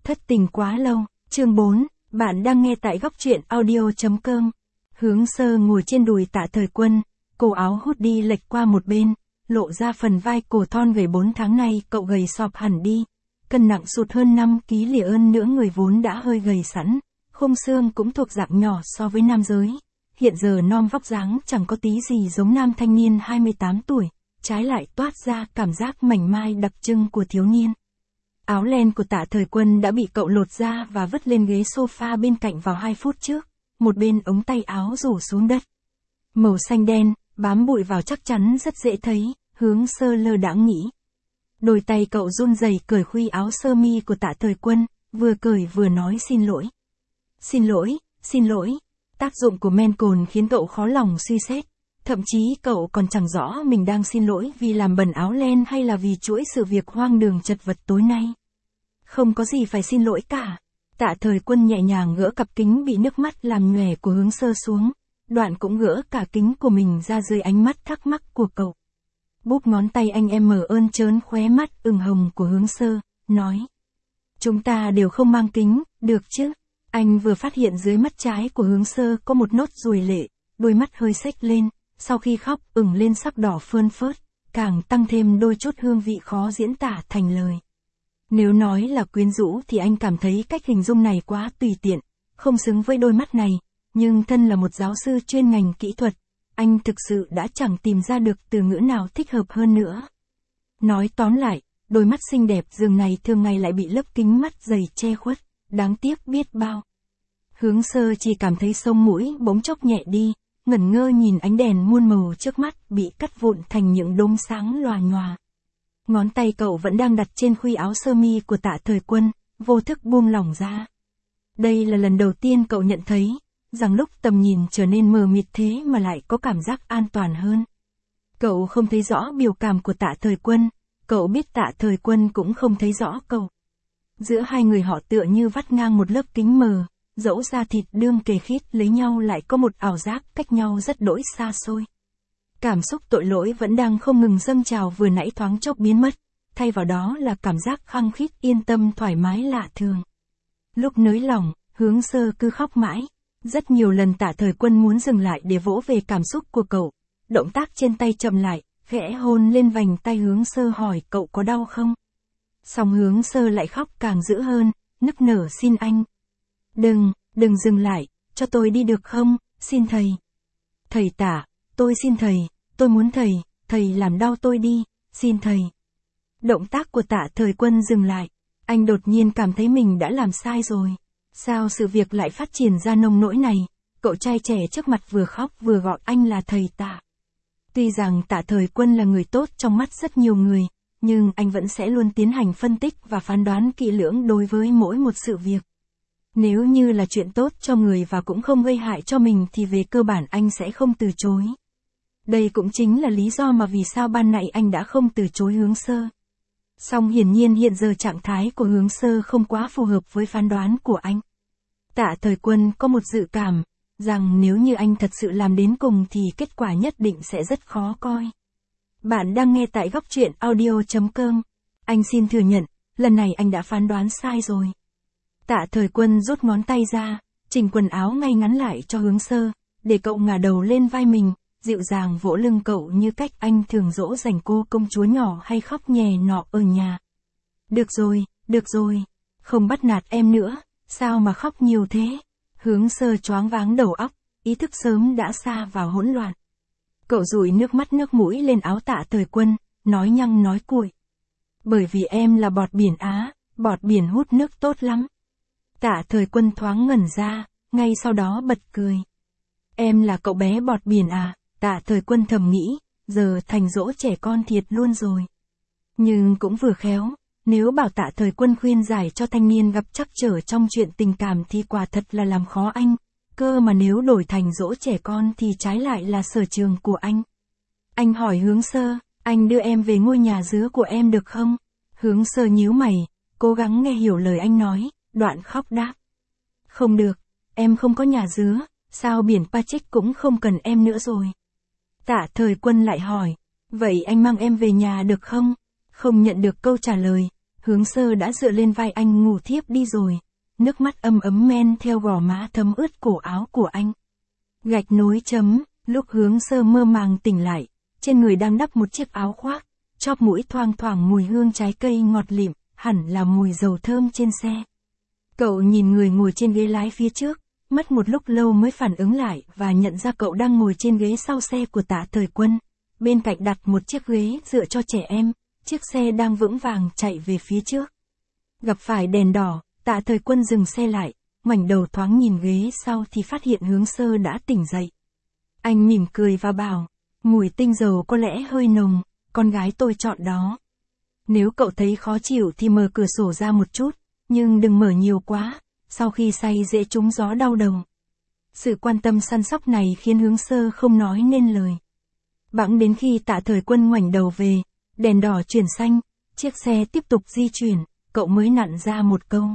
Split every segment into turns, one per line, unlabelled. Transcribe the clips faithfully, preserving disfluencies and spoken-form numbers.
Thất tình quá lâu, chương bốn, bạn đang nghe tại góc truyện audio chấm com. Hướng Sơ ngồi trên đùi Tạ Thời Quân, cổ áo hút đi lệch qua một bên, lộ ra phần vai cổ thon gầy. Bốn tháng nay cậu gầy sọp hẳn đi, cân nặng sụt hơn năm ki lô gam hơn nữa, người vốn đã hơi gầy sẵn, khung xương cũng thuộc dạng nhỏ so với nam giới. Hiện giờ non vóc dáng chẳng có tí gì giống nam thanh niên hai mươi tám tuổi, trái lại toát ra cảm giác mảnh mai đặc trưng của thiếu niên. Áo len của Tạ Thời Quân đã bị cậu lột ra và vứt lên ghế sofa bên cạnh vào hai phút trước, một bên ống tay áo rủ xuống đất. Màu xanh đen, bám bụi vào chắc chắn rất dễ thấy, Hướng Sơ lơ đãng nghĩ. Đôi tay cậu run rẩy cởi khuy áo sơ mi của Tạ Thời Quân, vừa cởi vừa nói xin lỗi. Xin lỗi, xin lỗi. Tác dụng của men cồn khiến cậu khó lòng suy xét. Thậm chí cậu còn chẳng rõ mình đang xin lỗi vì làm bẩn áo len hay là vì chuỗi sự việc hoang đường chật vật tối nay. Không có gì phải xin lỗi cả. Tạ Thời Quân nhẹ nhàng gỡ cặp kính bị nước mắt làm nhòe của Hướng Sơ xuống, đoạn cũng gỡ cả kính của mình ra dưới ánh mắt thắc mắc của cậu. Búp ngón tay anh em mở ơn trớn khóe mắt ửng hồng của Hướng Sơ, nói. Chúng ta đều không mang kính, được chứ? Anh vừa phát hiện dưới mắt trái của Hướng Sơ có một nốt ruồi lệ, đôi mắt hơi xếch lên. Sau khi khóc ửng lên sắc đỏ phơn phớt, càng tăng thêm đôi chút hương vị khó diễn tả thành lời. Nếu nói là quyến rũ thì anh cảm thấy cách hình dung này quá tùy tiện, không xứng với đôi mắt này, nhưng thân là một giáo sư chuyên ngành kỹ thuật, anh thực sự đã chẳng tìm ra được từ ngữ nào thích hợp hơn nữa. Nói tóm lại, đôi mắt xinh đẹp dường này thường ngày lại bị lớp kính mắt dày che khuất, đáng tiếc biết bao. Hướng Sơ chỉ cảm thấy sống mũi bỗng chốc nhẹ đi. Ngẩn ngơ nhìn ánh đèn muôn màu trước mắt bị cắt vụn thành những đốm sáng lòa nhòa. Ngón tay cậu vẫn đang đặt trên khuy áo sơ mi của Tạ Thời Quân, vô thức buông lỏng ra. Đây là lần đầu tiên cậu nhận thấy, rằng lúc tầm nhìn trở nên mờ mịt thế mà lại có cảm giác an toàn hơn. Cậu không thấy rõ biểu cảm của Tạ Thời Quân, cậu biết Tạ Thời Quân cũng không thấy rõ cậu. Giữa hai người họ tựa như vắt ngang một lớp kính mờ. Dẫu da thịt đương kề khít lấy nhau lại có một ảo giác cách nhau rất đỗi xa xôi. Cảm xúc tội lỗi vẫn đang không ngừng dâng trào vừa nãy thoáng chốc biến mất, thay vào đó là cảm giác khăng khít yên tâm thoải mái lạ thường. Lúc nới lỏng, Hướng Sơ cứ khóc mãi. Rất nhiều lần Tạ Thời Quân muốn dừng lại để vỗ về cảm xúc của cậu. Động tác trên tay chậm lại, khẽ hôn lên vành tay Hướng Sơ hỏi cậu có đau không? Song Hướng Sơ lại khóc càng dữ hơn, nức nở xin anh. Đừng, đừng dừng lại, cho tôi đi được không, xin thầy. Thầy Tạ, tôi xin thầy, tôi muốn thầy, thầy làm đau tôi đi, xin thầy. Động tác của Tạ Thời Quân dừng lại, anh đột nhiên cảm thấy mình đã làm sai rồi. Sao sự việc lại phát triển ra nông nỗi này, cậu trai trẻ trước mặt vừa khóc vừa gọi anh là thầy Tạ. Tuy rằng Tạ Thời Quân là người tốt trong mắt rất nhiều người, nhưng anh vẫn sẽ luôn tiến hành phân tích và phán đoán kỹ lưỡng đối với mỗi một sự việc. Nếu như là chuyện tốt cho người và cũng không gây hại cho mình thì về cơ bản anh sẽ không từ chối. Đây cũng chính là lý do mà vì sao ban nãy anh đã không từ chối Hướng Sơ. Song hiển nhiên hiện giờ trạng thái của Hướng Sơ không quá phù hợp với phán đoán của anh. Tạ Thời Quân có một dự cảm, rằng nếu như anh thật sự làm đến cùng thì kết quả nhất định sẽ rất khó coi. Bạn đang nghe tại góc truyện audio chấm com. Anh xin thừa nhận, lần này anh đã phán đoán sai rồi. Tạ Thời Quân rút ngón tay ra, chỉnh quần áo ngay ngắn lại cho Hướng Sơ, để cậu ngả đầu lên vai mình, dịu dàng vỗ lưng cậu như cách anh thường dỗ dành cô công chúa nhỏ hay khóc nhè nọ ở nhà. Được rồi, được rồi, không bắt nạt em nữa, sao mà khóc nhiều thế? Hướng Sơ choáng váng đầu óc, ý thức sớm đã sa vào hỗn loạn. Cậu dụi nước mắt nước mũi lên áo Tạ Thời Quân, nói nhăng nói cuội. Bởi vì em là bọt biển Á, bọt biển hút nước tốt lắm. Tạ Thời Quân thoáng ngẩn ra, ngay sau đó bật cười. Em là cậu bé bọt biển à? Tạ Thời Quân thầm nghĩ, giờ thành dỗ trẻ con thiệt luôn rồi. Nhưng cũng vừa khéo, nếu bảo Tạ Thời Quân khuyên giải cho thanh niên gặp trắc trở trong chuyện tình cảm thì quả thật là làm khó anh, cơ mà nếu đổi thành dỗ trẻ con thì trái lại là sở trường của anh. Anh hỏi Hướng Sơ, anh đưa em về ngôi nhà dứa của em được không? Hướng Sơ nhíu mày, cố gắng nghe hiểu lời anh nói. Đoạn khóc đáp. Không được, em không có nhà dứa, sao biển Patrick cũng không cần em nữa rồi. Tạ Thời Quân lại hỏi, vậy anh mang em về nhà được không? Không nhận được câu trả lời, Hướng Sơ đã dựa lên vai anh ngủ thiếp đi rồi. Nước mắt ấm ấm men theo gò má thấm ướt cổ áo của anh. Gạch nối chấm, lúc Hướng Sơ mơ màng tỉnh lại, trên người đang đắp một chiếc áo khoác, chóp mũi thoang thoảng mùi hương trái cây ngọt lịm, hẳn là mùi dầu thơm trên xe. Cậu nhìn người ngồi trên ghế lái phía trước, mất một lúc lâu mới phản ứng lại và nhận ra cậu đang ngồi trên ghế sau xe của Tạ Thời Quân. Bên cạnh đặt một chiếc ghế dựa cho trẻ em, chiếc xe đang vững vàng chạy về phía trước. Gặp phải đèn đỏ, Tạ Thời Quân dừng xe lại, ngoảnh đầu thoáng nhìn ghế sau thì phát hiện Hướng Sơ đã tỉnh dậy. Anh mỉm cười và bảo, mùi tinh dầu có lẽ hơi nồng, con gái tôi chọn đó. Nếu cậu thấy khó chịu thì mở cửa sổ ra một chút, nhưng đừng mở nhiều quá, sau khi say dễ trúng gió đau đầu. Sự quan tâm săn sóc này khiến Hướng Sơ không nói nên lời. Bẵng đến khi Tạ Thời Quân ngoảnh đầu về, đèn đỏ chuyển xanh, chiếc xe tiếp tục di chuyển, cậu mới nặn ra một câu.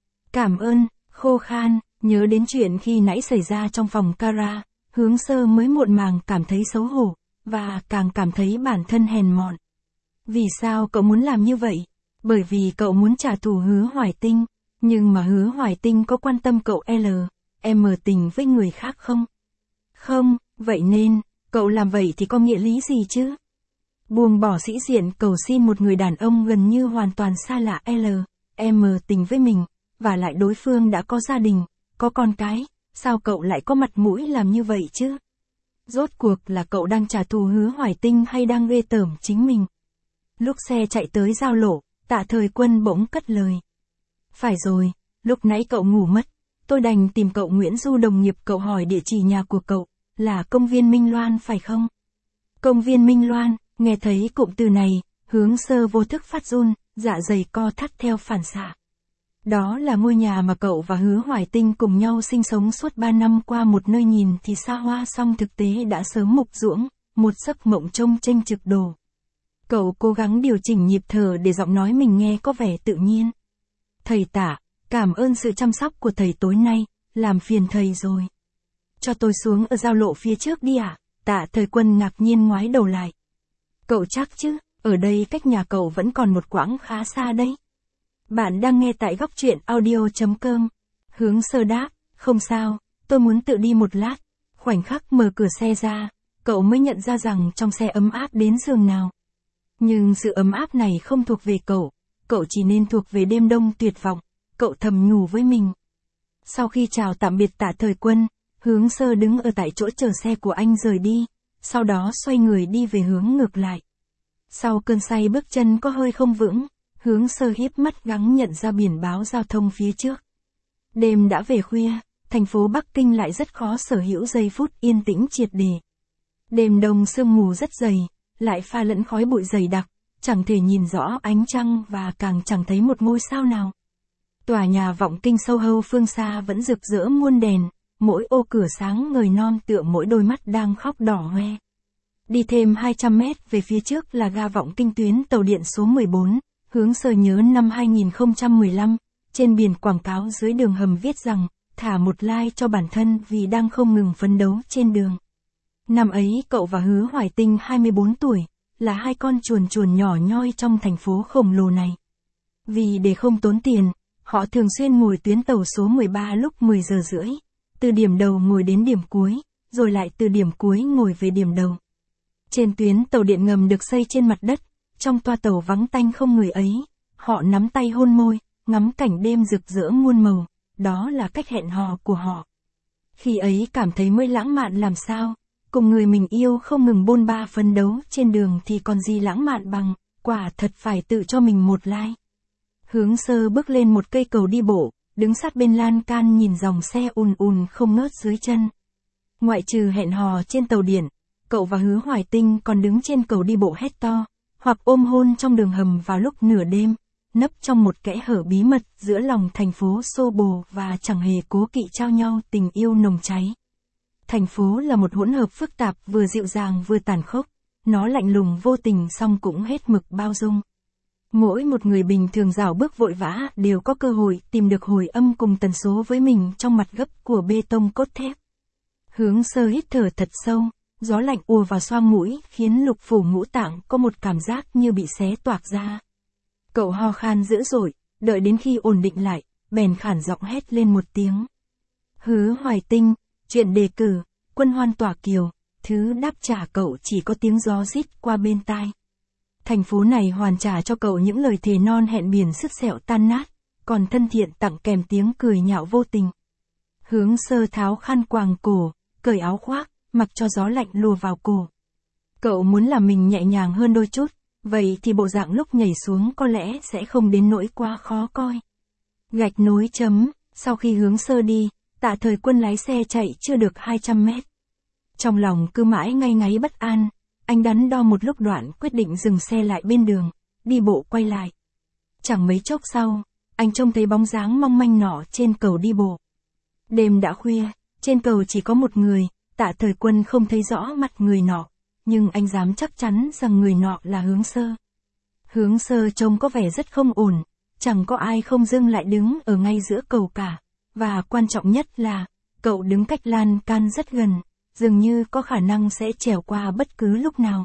Cảm ơn, khô khan, nhớ đến chuyện khi nãy xảy ra trong phòng Cara, Hướng Sơ mới muộn màng cảm thấy xấu hổ, và càng cảm thấy bản thân hèn mọn. Vì sao cậu muốn làm như vậy? Bởi vì cậu muốn trả thù Hứa Hoài Tinh, nhưng mà Hứa Hoài Tinh có quan tâm cậu L, em tình với người khác không? Không, vậy nên, cậu làm vậy thì có nghĩa lý gì chứ? Buông bỏ sĩ diện cầu xin một người đàn ông gần như hoàn toàn xa lạ L, em tình với mình, và lại đối phương đã có gia đình, có con cái, sao cậu lại có mặt mũi làm như vậy chứ? Rốt cuộc là cậu đang trả thù Hứa Hoài Tinh hay đang ghê tởm chính mình? Lúc xe chạy tới giao lộ, Tạ Thời Quân bỗng cất lời. Phải rồi, lúc nãy cậu ngủ mất, tôi đành tìm cậu Nguyễn Du đồng nghiệp cậu hỏi địa chỉ nhà của cậu, là công viên Minh Loan phải không? Công viên Minh Loan, nghe thấy cụm từ này, Hướng Sơ vô thức phát run, dạ dày co thắt theo phản xạ. Đó là ngôi nhà mà cậu và Hứa Hoài Tinh cùng nhau sinh sống suốt ba năm qua, một nơi nhìn thì xa hoa song thực tế đã sớm mục ruỗng, một giấc mộng trông chênh trực đổ. Cậu cố gắng điều chỉnh nhịp thở để giọng nói mình nghe có vẻ tự nhiên. Thầy Tạ, cảm ơn sự chăm sóc của thầy tối nay, làm phiền thầy rồi. Cho tôi xuống ở giao lộ phía trước đi ạ. À? Tạ Thời Quân ngạc nhiên ngoái đầu lại. Cậu chắc chứ, ở đây cách nhà cậu vẫn còn một quãng khá xa đấy. Bạn đang nghe tại góc truyện audio chấm com. Hướng Sơ đáp, không sao, tôi muốn tự đi một lát. Khoảnh khắc mở cửa xe ra, cậu mới nhận ra rằng trong xe ấm áp đến giường nào. Nhưng sự ấm áp này không thuộc về cậu, cậu chỉ nên thuộc về đêm đông tuyệt vọng, cậu thầm nhủ với mình. Sau khi chào tạm biệt Tạ Thời Quân, Hướng Sơ đứng ở tại chỗ chờ xe của anh rời đi, sau đó xoay người đi về hướng ngược lại. Sau cơn say bước chân có hơi không vững, Hướng Sơ híp mắt gắng nhận ra biển báo giao thông phía trước. Đêm đã về khuya, thành phố Bắc Kinh lại rất khó sở hữu giây phút yên tĩnh triệt để. Đêm đông sương mù rất dày, lại pha lẫn khói bụi dày đặc, chẳng thể nhìn rõ ánh trăng và càng chẳng thấy một ngôi sao nào. Tòa nhà Vọng Kinh Soho phương xa vẫn rực rỡ muôn đèn, mỗi ô cửa sáng ngời non tựa mỗi đôi mắt đang khóc đỏ hoe. Đi thêm hai trăm mét về phía trước là ga Vọng Kinh tuyến tàu điện số mười bốn, Hướng Sơ nhớ năm hai nghìn không trăm mười lăm, trên biển quảng cáo dưới đường hầm viết rằng, thả một like cho bản thân vì đang không ngừng phấn đấu trên đường. Năm ấy cậu và Hứa Hoài Tinh hai mươi bốn tuổi, là hai con chuồn chuồn nhỏ nhoi trong thành phố khổng lồ này. Vì để không tốn tiền, họ thường xuyên ngồi tuyến tàu số mười ba lúc mười giờ rưỡi, từ điểm đầu ngồi đến điểm cuối, rồi lại từ điểm cuối ngồi về điểm đầu. Trên tuyến tàu điện ngầm được xây trên mặt đất, trong toa tàu vắng tanh không người ấy, họ nắm tay hôn môi, ngắm cảnh đêm rực rỡ muôn màu, đó là cách hẹn hò của họ. Khi ấy cảm thấy mới lãng mạn làm sao, cùng người mình yêu không ngừng bôn ba phấn đấu trên đường thì còn gì lãng mạn bằng, quả thật phải tự cho mình một like. Hướng Sơ bước lên một cây cầu đi bộ, đứng sát bên lan can nhìn dòng xe ùn ùn không ngớt dưới chân. Ngoại trừ hẹn hò trên tàu điện, cậu và Hứa Hoài Tinh còn đứng trên cầu đi bộ hét to, hoặc ôm hôn trong đường hầm vào lúc nửa đêm, nấp trong một kẽ hở bí mật giữa lòng thành phố xô bồ và chẳng hề cố kỵ trao nhau tình yêu nồng cháy. Thành phố là một hỗn hợp phức tạp vừa dịu dàng vừa tàn khốc, nó lạnh lùng vô tình song cũng hết mực bao dung. Mỗi một người bình thường rảo bước vội vã đều có cơ hội tìm được hồi âm cùng tần số với mình trong mặt gấp của bê tông cốt thép. Hướng Sơ hít thở thật sâu, gió lạnh ùa vào xoang mũi khiến lục phủ ngũ tạng có một cảm giác như bị xé toạc ra. Cậu ho khan dữ dội, đợi đến khi ổn định lại, bèn khản giọng hét lên một tiếng. Hứa Hoài Tinh, chuyện đề cử, Quân Hoan Tỏa Kiều, thứ đáp trả cậu chỉ có tiếng gió rít qua bên tai. Thành phố này hoàn trả cho cậu những lời thề non hẹn biển sứt sẹo tan nát, còn thân thiện tặng kèm tiếng cười nhạo vô tình. Hướng Sơ tháo khăn quàng cổ, cởi áo khoác, mặc cho gió lạnh lùa vào cổ. Cậu muốn làm mình nhẹ nhàng hơn đôi chút, vậy thì bộ dạng lúc nhảy xuống có lẽ sẽ không đến nỗi quá khó coi. Gạch nối chấm, sau khi Hướng Sơ đi, Tạ Thời Quân lái xe chạy chưa được hai trăm mét. Trong lòng cứ mãi ngây ngáy bất an, anh đắn đo một lúc đoạn quyết định dừng xe lại bên đường, đi bộ quay lại. Chẳng mấy chốc sau, anh trông thấy bóng dáng mong manh nọ trên cầu đi bộ. Đêm đã khuya, trên cầu chỉ có một người, Tạ Thời Quân không thấy rõ mặt người nọ, nhưng anh dám chắc chắn rằng người nọ là Hướng Sơ. Hướng Sơ trông có vẻ rất không ổn, chẳng có ai không dưng lại đứng ở ngay giữa cầu cả, và quan trọng nhất là, cậu đứng cách lan can rất gần, dường như có khả năng sẽ trèo qua bất cứ lúc nào.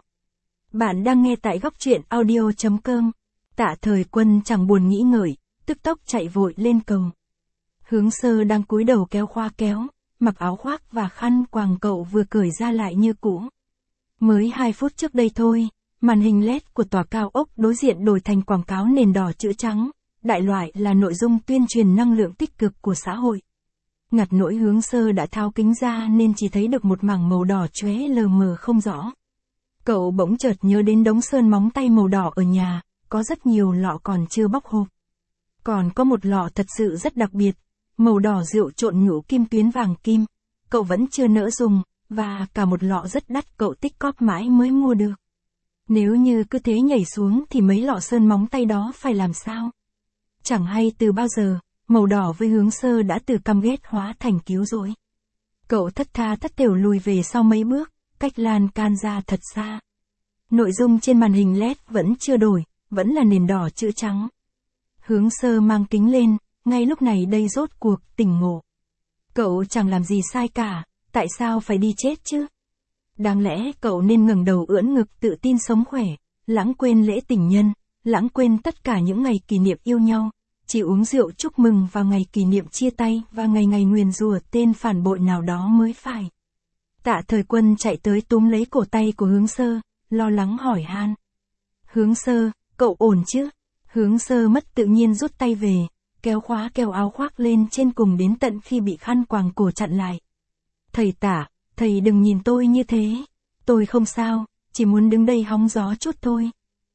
Bạn đang nghe tại góc truyện audio chấm com. Tạ Thời Quân chẳng buồn nghĩ ngợi, tức tốc chạy vội lên cầu. Hướng Sơ đang cúi đầu kéo khoa kéo, mặc áo khoác và khăn quàng cậu vừa cởi ra lại như cũ. Mới hai phút trước đây thôi, màn hình led của tòa cao ốc đối diện đổi thành quảng cáo nền đỏ chữ trắng, đại loại là nội dung tuyên truyền năng lượng tích cực của xã hội. Ngặt nỗi Hướng Sơ đã tháo kính ra nên chỉ thấy được một mảng màu đỏ chóe lờ mờ không rõ. Cậu bỗng chợt nhớ đến đống sơn móng tay màu đỏ ở nhà, có rất nhiều lọ còn chưa bóc hộp. Còn có một lọ thật sự rất đặc biệt, màu đỏ rượu trộn nhũ kim tuyến vàng kim, cậu vẫn chưa nỡ dùng, và cả một lọ rất đắt cậu tích cóp mãi mới mua được. Nếu như cứ thế nhảy xuống thì mấy lọ sơn móng tay đó phải làm sao? Chẳng hay từ bao giờ, màu đỏ với Hướng Sơ đã từ căm ghét hóa thành cứu rỗi. Cậu thất tha thất thểu lùi về sau mấy bước, cách lan can ra thật xa. Nội dung trên màn hình led vẫn chưa đổi, vẫn là nền đỏ chữ trắng. Hướng Sơ mang kính lên, ngay lúc này đây rốt cuộc tỉnh ngộ. Cậu chẳng làm gì sai cả, tại sao phải đi chết chứ? Đáng lẽ cậu nên ngẩng đầu ưỡn ngực tự tin sống khỏe, lãng quên lễ tình nhân, lãng quên tất cả những ngày kỷ niệm yêu nhau, chỉ uống rượu chúc mừng vào ngày kỷ niệm chia tay và ngày ngày nguyền rủa tên phản bội nào đó mới phải. Tạ Thời Quân chạy tới túm lấy cổ tay của Hướng Sơ, lo lắng hỏi han. Hướng Sơ, cậu ổn chứ? Hướng Sơ mất tự nhiên rút tay về, kéo khóa kéo áo khoác lên trên cùng đến tận khi bị khăn quàng cổ chặn lại. Thầy Tạ, thầy đừng nhìn tôi như thế. Tôi không sao, chỉ muốn đứng đây hóng gió chút thôi.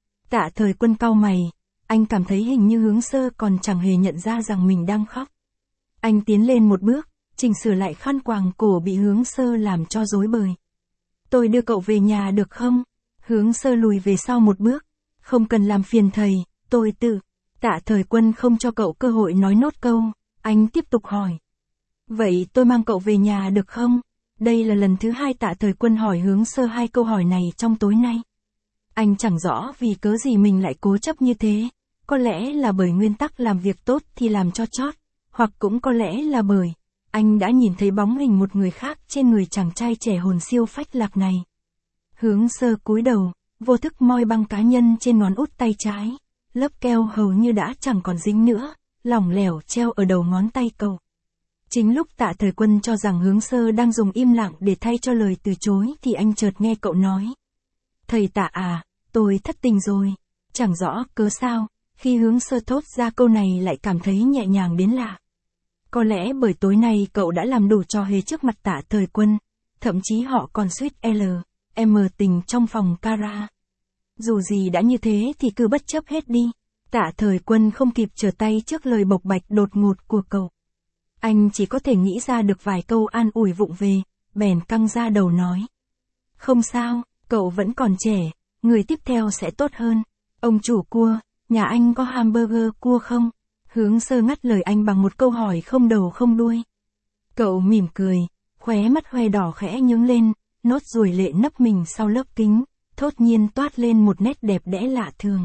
Tạ Thời Quân cau mày, anh cảm thấy hình như Hướng Sơ còn chẳng hề nhận ra rằng mình đang khóc. Anh tiến lên một bước, chỉnh sửa lại khăn quàng cổ bị Hướng Sơ làm cho rối bời. Tôi đưa cậu về nhà được không? Hướng Sơ lùi về sau một bước. Không cần làm phiền thầy, tôi tự. Tạ Thời Quân không cho cậu cơ hội nói nốt câu, anh tiếp tục hỏi. Vậy tôi mang cậu về nhà được không? Đây là lần thứ hai Tạ Thời Quân hỏi Hướng Sơ hai câu hỏi này trong tối nay. Anh chẳng rõ vì cớ gì mình lại cố chấp như thế, có lẽ là bởi nguyên tắc làm việc tốt thì làm cho chót, hoặc cũng có lẽ là bởi anh đã nhìn thấy bóng hình một người khác trên người chàng trai trẻ hồn siêu phách lạc này. Hướng Sơ cúi đầu, vô thức moi băng cá nhân trên ngón út tay trái, lớp keo hầu như đã chẳng còn dính nữa, lỏng lẻo treo ở đầu ngón tay cậu. Chính lúc Tạ Thời Quân cho rằng Hướng Sơ đang dùng im lặng để thay cho lời từ chối thì anh chợt nghe cậu nói. Thầy Tạ à, tôi thất tình rồi. Chẳng rõ cớ sao, khi Hướng Sơ thốt ra câu này lại cảm thấy nhẹ nhàng đến lạ. Có lẽ bởi tối nay cậu đã làm đủ trò hề trước mặt Tạ Thời Quân, thậm chí họ còn suýt L, M tình trong phòng Cara. Dù gì đã như thế thì cứ bất chấp hết đi. Tạ Thời Quân không kịp trở tay trước lời bộc bạch đột ngột của cậu. Anh chỉ có thể nghĩ ra được vài câu an ủi vụng về, bèn căng ra đầu nói. Không sao, cậu vẫn còn trẻ, người tiếp theo sẽ tốt hơn. Ông chủ cua, nhà anh có hamburger cua không? Hướng Sơ ngắt lời anh bằng một câu hỏi không đầu không đuôi. Cậu mỉm cười, khóe mắt hoe đỏ khẽ nhướng lên, nốt ruồi lệ nấp mình sau lớp kính, thốt nhiên toát lên một nét đẹp đẽ lạ thường.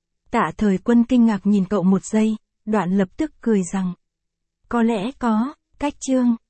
Tạ Thời Quân kinh ngạc nhìn cậu một giây, đoạn lập tức cười rằng. Có lẽ có, cách chương.